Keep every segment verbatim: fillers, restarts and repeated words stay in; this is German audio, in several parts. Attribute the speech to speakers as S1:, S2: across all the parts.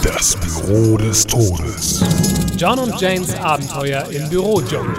S1: Das Büro des Todes.
S2: John und Janes Abenteuer im Bürodschungel.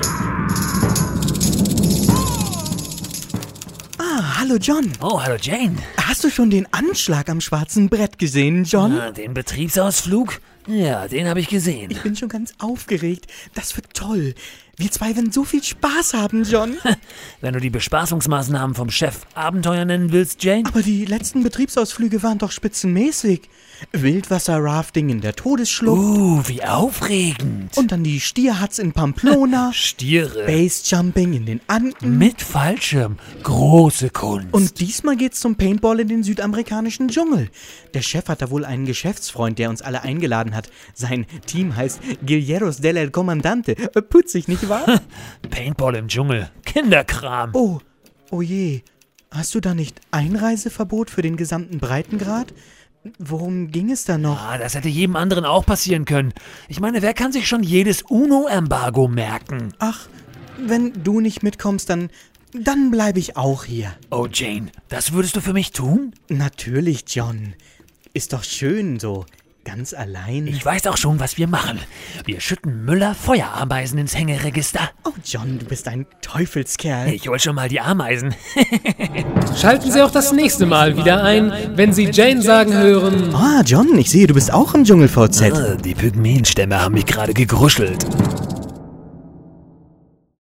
S3: Ah, hallo John.
S4: Oh, hallo Jane.
S3: Hast du schon den Anschlag am schwarzen Brett gesehen, John?
S4: Ah, den Betriebsausflug? Ja, den habe ich gesehen.
S3: Ich bin schon ganz aufgeregt. Das wird toll. Wir zwei werden so viel Spaß haben, John.
S4: Wenn du die Bespaßungsmaßnahmen vom Chef Abenteuer nennen willst, Jane?
S3: Aber die letzten Betriebsausflüge waren doch spitzenmäßig. Wildwasser-Rafting in der Todesschlucht.
S4: Uh, wie aufregend.
S3: Und dann die Stierhatz in Pamplona.
S4: Stiere.
S3: Basejumping in den Anden.
S4: Mit Fallschirm. Große Kunst.
S3: Und diesmal geht's zum Paintball in den südamerikanischen Dschungel. Der Chef hat da wohl einen Geschäftsfreund, der uns alle eingeladen hat. Sein Team heißt Guerilleros del Comandante. Putzig, nicht wahr?
S4: Paintball im Dschungel. Kinderkram.
S3: Oh, oh je. Hast du da nicht Einreiseverbot für den gesamten Breitengrad? Worum ging es da noch?
S4: Ah, das hätte jedem anderen auch passieren können. Ich meine, wer kann sich schon jedes UNO-Embargo merken?
S3: Ach, wenn du nicht mitkommst, dann, dann bleibe ich auch hier.
S4: Oh, Jane, das würdest du für mich tun?
S3: Natürlich, John. Ist doch schön so. Ganz allein.
S4: Ich weiß auch schon, was wir machen. Wir schütten Müller Feuerameisen ins Hängeregister.
S3: Oh, John, du bist ein Teufelskerl.
S4: Ich hol schon mal die Ameisen.
S2: Schalten Sie auch das nächste Mal wieder ein, wenn Sie Jane sagen hören:
S3: Ah, John, ich sehe, du bist auch im Dschungel-V Z.
S4: Ah, die Pygmäenstämme haben mich gerade gegruschelt.